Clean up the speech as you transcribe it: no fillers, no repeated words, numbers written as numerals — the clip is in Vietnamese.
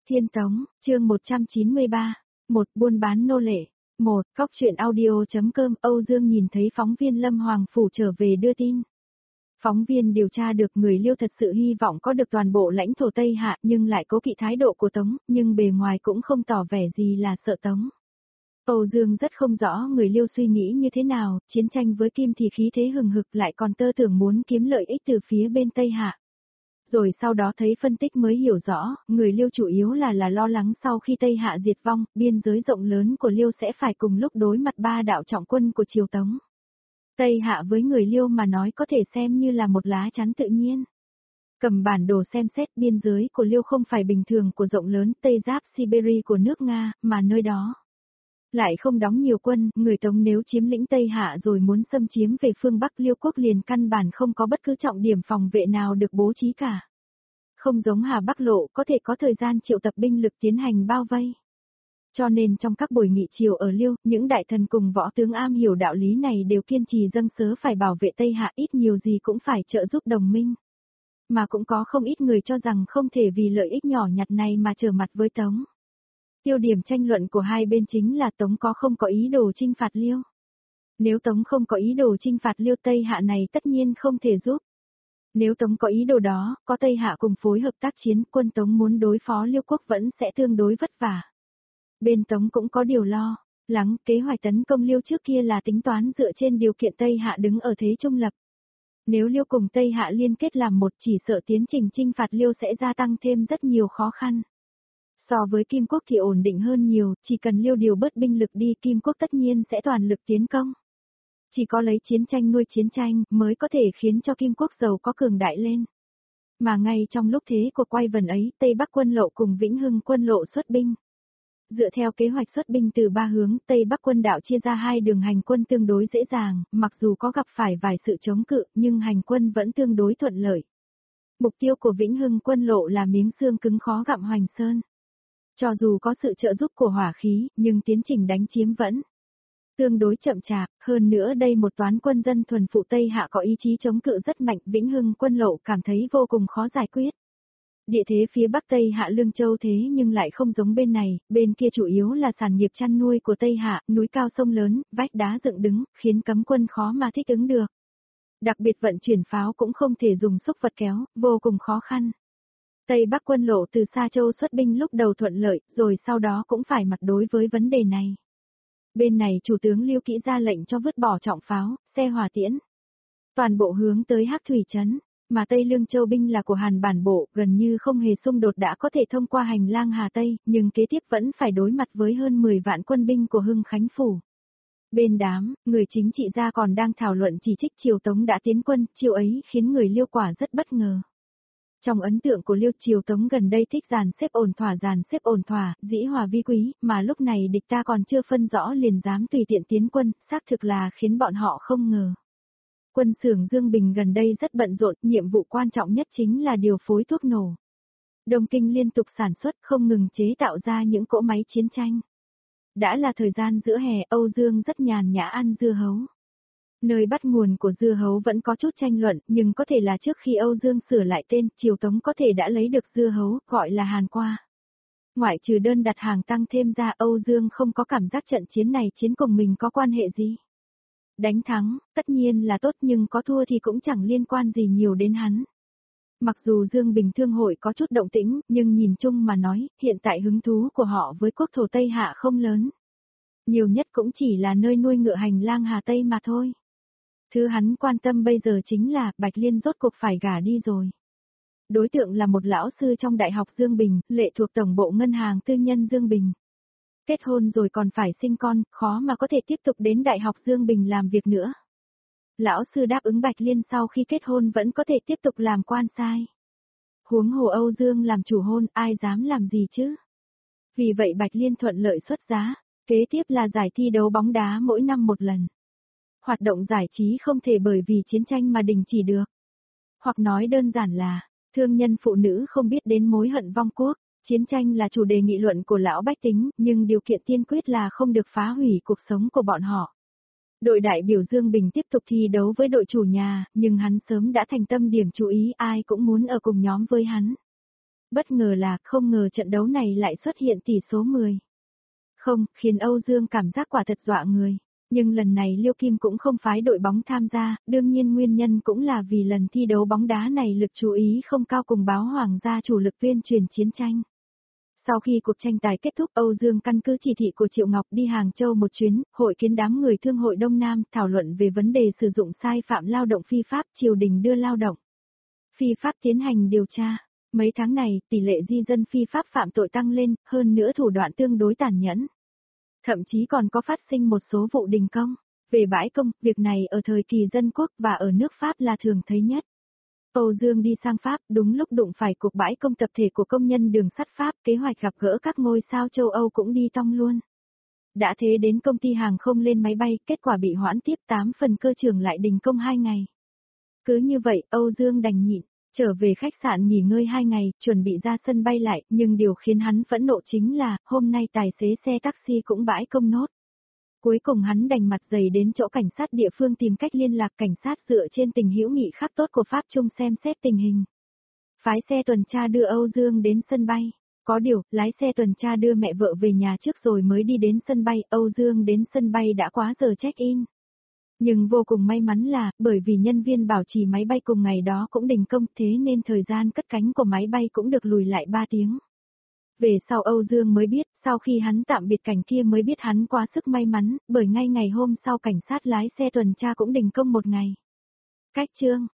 Tiên Tống, chương 193, một buôn bán nô lệ. Một, Cóc truyện audio.com. Âu Dương nhìn thấy phóng viên Lâm Hoàng Phủ trở về đưa tin. Phóng viên điều tra được người Liêu thật sự hy vọng có được toàn bộ lãnh thổ Tây Hạ nhưng lại cố kỵ thái độ của Tống, nhưng bề ngoài cũng không tỏ vẻ gì là sợ Tống. Âu Dương rất không rõ người Liêu suy nghĩ như thế nào, chiến tranh với Kim thì khí thế hừng hực lại còn tơ tưởng muốn kiếm lợi ích từ phía bên Tây Hạ. Rồi sau đó thấy phân tích mới hiểu rõ, người Liêu chủ yếu là lo lắng sau khi Tây Hạ diệt vong, biên giới rộng lớn của Liêu sẽ phải cùng lúc đối mặt ba đạo trọng quân của triều Tống. Tây Hạ với người Liêu mà nói có thể xem như là một lá chắn tự nhiên. Cầm bản đồ xem xét biên giới của Liêu không phải bình thường của rộng lớn Tây giáp Siberia của nước Nga, mà nơi đó lại không đóng nhiều quân, người Tống nếu chiếm lĩnh Tây Hạ rồi muốn xâm chiếm về phương Bắc Liêu quốc liền căn bản không có bất cứ trọng điểm phòng vệ nào được bố trí cả. Không giống Hà Bắc Lộ có thể có thời gian triệu tập binh lực tiến hành bao vây. Cho nên trong các buổi nghị triều ở Liêu, những đại thần cùng võ tướng am hiểu đạo lý này đều kiên trì dâng sớ phải bảo vệ Tây Hạ ít nhiều gì cũng phải trợ giúp đồng minh. Mà cũng có không ít người cho rằng không thể vì lợi ích nhỏ nhặt này mà trở mặt với Tống. Tiêu điểm tranh luận của hai bên chính là Tống có không có ý đồ chinh phạt Liêu. Nếu Tống không có ý đồ chinh phạt Liêu Tây Hạ này tất nhiên không thể giúp. Nếu Tống có ý đồ đó, có Tây Hạ cùng phối hợp tác chiến, quân Tống muốn đối phó Liêu quốc vẫn sẽ tương đối vất vả. Bên Tống cũng có điều lo lắng, kế hoạch tấn công Liêu trước kia là tính toán dựa trên điều kiện Tây Hạ đứng ở thế trung lập. Nếu Liêu cùng Tây Hạ liên kết làm một chỉ sợ tiến trình chinh phạt Liêu sẽ gia tăng thêm rất nhiều khó khăn. So với Kim Quốc thì ổn định hơn nhiều, chỉ cần Liêu điều bớt binh lực đi Kim Quốc tất nhiên sẽ toàn lực tiến công. Chỉ có lấy chiến tranh nuôi chiến tranh mới có thể khiến cho Kim Quốc giàu có cường đại lên. Mà ngay trong lúc thế của quay vần ấy, Tây Bắc quân lộ cùng Vĩnh Hưng quân lộ xuất binh. Dựa theo kế hoạch xuất binh từ ba hướng, Tây Bắc quân đạo chia ra hai đường hành quân tương đối dễ dàng, mặc dù có gặp phải vài sự chống cự, nhưng hành quân vẫn tương đối thuận lợi. Mục tiêu của Vĩnh Hưng quân lộ là miếng xương cứng khó gặm Hoành Sơn. Cho dù có sự trợ giúp của hỏa khí, nhưng tiến trình đánh chiếm vẫn tương đối chậm chạp, hơn nữa đây một toán quân dân thuần phụ Tây Hạ có ý chí chống cự rất mạnh, Vĩnh Hưng quân lộ cảm thấy vô cùng khó giải quyết. Địa thế phía Bắc Tây Hạ Lương Châu thế nhưng lại không giống bên này, bên kia chủ yếu là sản nghiệp chăn nuôi của Tây Hạ, núi cao sông lớn, vách đá dựng đứng, khiến cấm quân khó mà thích ứng được. Đặc biệt vận chuyển pháo cũng không thể dùng xúc vật kéo, vô cùng khó khăn. Tây Bắc quân lộ từ Sa Châu xuất binh lúc đầu thuận lợi, rồi sau đó cũng phải mặt đối với vấn đề này. Bên này chủ tướng Liêu Kĩ ra lệnh cho vứt bỏ trọng pháo, xe hỏa tiễn. Toàn bộ hướng tới Hắc Thủy trấn, mà Tây Lương Châu binh là của Hàn Bản Bộ, gần như không hề xung đột đã có thể thông qua hành lang Hà Tây, nhưng kế tiếp vẫn phải đối mặt với hơn 10 vạn quân binh của Hưng Khánh Phủ. Bên đám, người chính trị gia còn đang thảo luận chỉ trích triều Tống đã tiến quân, chiêu ấy khiến người Liêu quả rất bất ngờ. Trong ấn tượng của Liêu triều Tống gần đây thích dàn xếp ổn thỏa, dĩ hòa vi quý, mà lúc này địch ta còn chưa phân rõ liền dám tùy tiện tiến quân, xác thực là khiến bọn họ không ngờ. Quân xưởng Dương Bình gần đây rất bận rộn, nhiệm vụ quan trọng nhất chính là điều phối thuốc nổ. Đông Kinh liên tục sản xuất không ngừng chế tạo ra những cỗ máy chiến tranh. Đã là thời gian giữa hè, Âu Dương rất nhàn nhã ăn dưa hấu. Nơi bắt nguồn của dưa hấu vẫn có chút tranh luận, nhưng có thể là trước khi Âu Dương sửa lại tên, triều Tống có thể đã lấy được dưa hấu, gọi là Hàn Qua. Ngoại trừ đơn đặt hàng tăng thêm ra, Âu Dương không có cảm giác trận chiến này chiến cùng mình có quan hệ gì. Đánh thắng, tất nhiên là tốt nhưng có thua thì cũng chẳng liên quan gì nhiều đến hắn. Mặc dù Dương Bình Thương hội có chút động tĩnh, nhưng nhìn chung mà nói, hiện tại hứng thú của họ với quốc thổ Tây Hạ không lớn. Nhiều nhất cũng chỉ là nơi nuôi ngựa hành lang Hà Tây mà thôi. Thứ hắn quan tâm bây giờ chính là Bạch Liên rốt cuộc phải gả đi rồi. Đối tượng là một lão sư trong Đại học Dương Bình, lệ thuộc Tổng bộ Ngân hàng Tư nhân Dương Bình. Kết hôn rồi còn phải sinh con, khó mà có thể tiếp tục đến Đại học Dương Bình làm việc nữa. Lão sư đáp ứng Bạch Liên sau khi kết hôn vẫn có thể tiếp tục làm quan sai. Huống hồ Âu Dương làm chủ hôn, ai dám làm gì chứ? Vì vậy Bạch Liên thuận lợi xuất giá, kế tiếp là giải thi đấu bóng đá mỗi năm một lần. Hoạt động giải trí không thể bởi vì chiến tranh mà đình chỉ được. Hoặc nói đơn giản là, thương nhân phụ nữ không biết đến mối hận vong quốc, chiến tranh là chủ đề nghị luận của lão bách tính, nhưng điều kiện tiên quyết là không được phá hủy cuộc sống của bọn họ. Đội đại biểu Dương Bình tiếp tục thi đấu với đội chủ nhà, nhưng hắn sớm đã thành tâm điểm chú ý, ai cũng muốn ở cùng nhóm với hắn. Bất ngờ là không ngờ trận đấu này lại xuất hiện tỷ số 10. Không, khiến Âu Dương cảm giác quả thật dọa người. Nhưng lần này Liêu Kim cũng không phái đội bóng tham gia, đương nhiên nguyên nhân cũng là vì lần thi đấu bóng đá này lực chú ý không cao cùng báo Hoàng gia chủ lực tuyên truyền chiến tranh. Sau khi cuộc tranh tài kết thúc, Âu Dương căn cứ chỉ thị của Triệu Ngọc đi Hàng Châu một chuyến, hội kiến đám người thương hội Đông Nam, thảo luận về vấn đề sử dụng sai phạm lao động phi pháp, triều đình đưa lao động phi pháp tiến hành điều tra. Mấy tháng này, tỷ lệ di dân phi pháp phạm tội tăng lên, hơn nữa thủ đoạn tương đối tàn nhẫn. Thậm chí còn có phát sinh một số vụ đình công. Về bãi công, việc này ở thời kỳ dân quốc và ở nước Pháp là thường thấy nhất. Âu Dương đi sang Pháp, đúng lúc đụng phải cuộc bãi công tập thể của công nhân đường sắt Pháp, kế hoạch gặp gỡ các ngôi sao châu Âu cũng đi tong luôn. Đã thế đến công ty hàng không lên máy bay, kết quả bị hoãn tiếp 8 phần cơ trưởng lại đình công 2 ngày. Cứ như vậy, Âu Dương đành nhịn, trở về khách sạn nghỉ ngơi 2 ngày, chuẩn bị ra sân bay lại, nhưng điều khiến hắn phẫn nộ chính là, hôm nay tài xế xe taxi cũng bãi công nốt. Cuối cùng hắn đành mặt dày đến chỗ cảnh sát địa phương tìm cách liên lạc, cảnh sát dựa trên tình hữu nghị khắc tốt của Pháp Trung xem xét tình hình. Phái xe tuần tra đưa Âu Dương đến sân bay. Có điều, lái xe tuần tra đưa mẹ vợ về nhà trước rồi mới đi đến sân bay, Âu Dương đến sân bay đã quá giờ check-in. Nhưng vô cùng may mắn là, bởi vì nhân viên bảo trì máy bay cùng ngày đó cũng đình công, thế nên thời gian cất cánh của máy bay cũng được lùi lại 3 tiếng. Về sau Âu Dương mới biết, sau khi hắn tạm biệt cảnh kia mới biết hắn quá sức may mắn, bởi ngay ngày hôm sau cảnh sát lái xe tuần tra cũng đình công 1 ngày. Cách chương